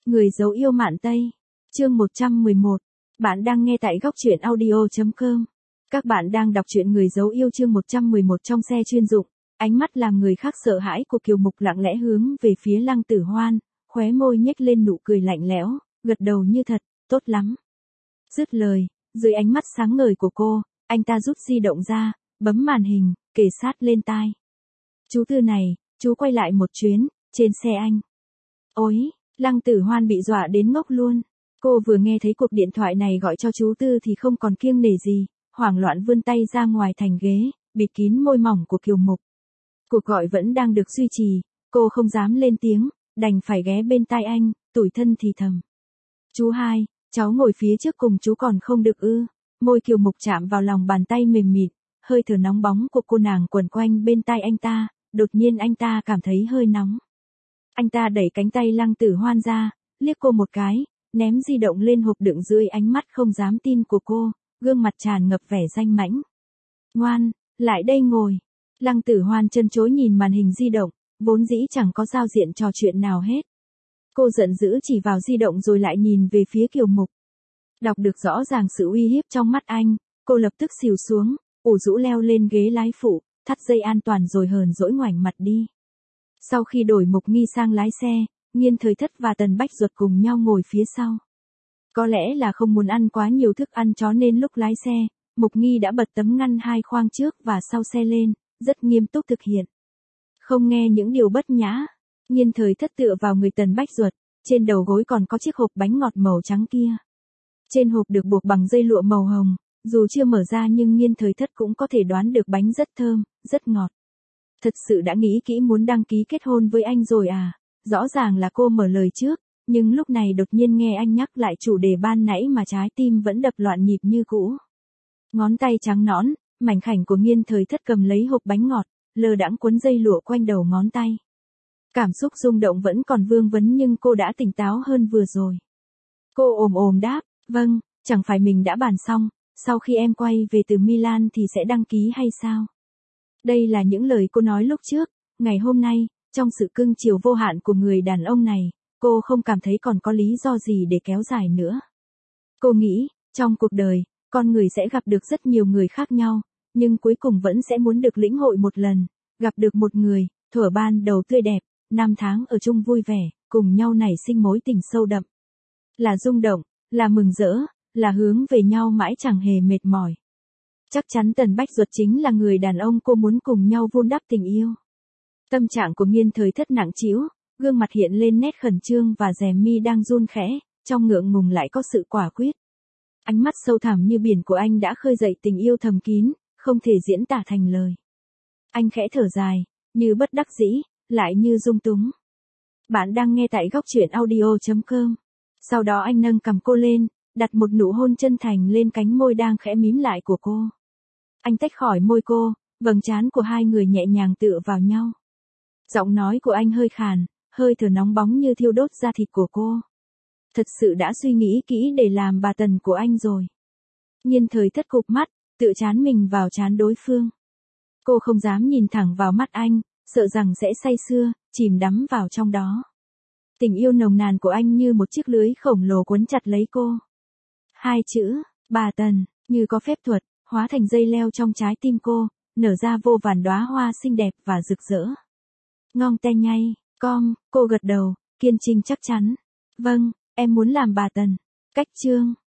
Người dấu yêu Mạn Tây. Chương 111. Bạn đang nghe tại góc truyện audio.com. Các bạn đang đọc truyện Người dấu yêu chương 111 trong xe chuyên dụng. Ánh mắt làm người khác sợ hãi của Kiều Mục lặng lẽ hướng về phía Lăng Tử Hoan, khóe môi nhếch lên nụ cười lạnh lẽo, gật đầu như thật, tốt lắm. Dứt lời, dưới ánh mắt sáng ngời của cô, anh ta rút di động ra, bấm màn hình, kề sát lên tai. Chú Tư này, chú quay lại một chuyến, trên xe anh. Ôi, Lăng Tử Hoan bị dọa đến ngốc luôn. Cô vừa nghe thấy cuộc điện thoại này gọi cho chú Tư thì không còn kiêng nể gì, hoảng loạn vươn tay ra ngoài thành ghế, bịt kín môi mỏng của Kiều Mục. Cuộc gọi vẫn đang được duy trì, cô không dám lên tiếng, đành phải ghé bên tai anh, tủi thân thì thầm. Chú hai, cháu ngồi phía trước cùng chú còn không được ư? Môi Kiều Mục chạm vào lòng bàn tay mềm mịn, hơi thở nóng bóng của cô nàng quẩn quanh bên tai anh ta, đột nhiên anh ta cảm thấy hơi nóng. Anh ta đẩy cánh tay Lăng Tử Hoan ra, liếc cô một cái, ném di động lên hộp đựng dưới ánh mắt không dám tin của cô, gương mặt tràn ngập vẻ danh mãnh. Ngoan, lại đây ngồi. Lăng Tử Hoan chân chối nhìn màn hình di động, vốn dĩ chẳng có giao diện trò chuyện nào hết. Cô giận dữ chỉ vào di động rồi lại nhìn về phía Kiều Mục. Đọc được rõ ràng sự uy hiếp trong mắt anh, cô lập tức xìu xuống, ủ rũ leo lên ghế lái phụ, thắt dây an toàn rồi hờn dỗi ngoảnh mặt đi. Sau khi đổi Mục Nghi sang lái xe, Nghiên Thời Thất và Tần Bách Duật cùng nhau ngồi phía sau. Có lẽ là không muốn ăn quá nhiều thức ăn chó nên lúc lái xe, Mục Nghi đã bật tấm ngăn hai khoang trước và sau xe lên, rất nghiêm túc thực hiện. Không nghe những điều bất nhã. Nghiên Thời Thất tựa vào người Tần Bách Duật, trên đầu gối còn có chiếc hộp bánh ngọt màu trắng kia. Trên hộp được buộc bằng dây lụa màu hồng, dù chưa mở ra nhưng Nghiên Thời Thất cũng có thể đoán được bánh rất thơm, rất ngọt. Thật sự đã nghĩ kỹ muốn đăng ký kết hôn với anh rồi à? Rõ ràng là cô mở lời trước, nhưng lúc này đột nhiên nghe anh nhắc lại chủ đề ban nãy mà trái tim vẫn đập loạn nhịp như cũ. Ngón tay trắng nõn, mảnh khảnh của Nghiên Thời Thất cầm lấy hộp bánh ngọt, lơ đãng quấn dây lụa quanh đầu ngón tay. Cảm xúc rung động vẫn còn vương vấn nhưng cô đã tỉnh táo hơn vừa rồi. Cô ồm đáp, vâng, chẳng phải mình đã bàn xong, sau khi em quay về từ Milan thì sẽ đăng ký hay sao? Đây là những lời cô nói lúc trước, ngày hôm nay, trong sự cưng chiều vô hạn của người đàn ông này, cô không cảm thấy còn có lý do gì để kéo dài nữa. Cô nghĩ, trong cuộc đời, con người sẽ gặp được rất nhiều người khác nhau, nhưng cuối cùng vẫn sẽ muốn được lĩnh hội một lần, gặp được một người, thuở ban đầu tươi đẹp, năm tháng ở chung vui vẻ, cùng nhau nảy sinh mối tình sâu đậm. Là rung động, là mừng rỡ, là hướng về nhau mãi chẳng hề mệt mỏi. Chắc chắn Tần Bách Duật chính là người đàn ông cô muốn cùng nhau vun đắp tình yêu. Tâm trạng của Nghiên Thời Thất nặng trĩu, gương mặt hiện lên nét khẩn trương và rèm mi đang run khẽ, trong ngượng ngùng lại có sự quả quyết. Ánh mắt sâu thẳm như biển của anh đã khơi dậy tình yêu thầm kín, không thể diễn tả thành lời. Anh khẽ thở dài, như bất đắc dĩ, lại như dung túng. Bạn đang nghe tại góc truyện audio.com. Sau đó anh nâng cằm cô lên, đặt một nụ hôn chân thành lên cánh môi đang khẽ mím lại của cô. Anh tách khỏi môi cô, vầng trán của hai người nhẹ nhàng tựa vào nhau. Giọng nói của anh hơi khàn, hơi thở nóng bóng như thiêu đốt da thịt của cô. Thật sự đã suy nghĩ kỹ để làm bà Tần của anh rồi. Nghiên Thời Thất cụp mắt, tựa trán mình vào trán đối phương. Cô không dám nhìn thẳng vào mắt anh, sợ rằng sẽ say sưa, chìm đắm vào trong đó. Tình yêu nồng nàn của anh như một chiếc lưới khổng lồ quấn chặt lấy cô. Hai chữ, bà Tần, như có phép thuật, hóa thành dây leo trong trái tim cô, nở ra vô vàn đóa hoa xinh đẹp và rực rỡ. Ngong te nhay, cô gật đầu, kiên trinh chắc chắn. Vâng, em muốn làm bà Tần. Cách chương.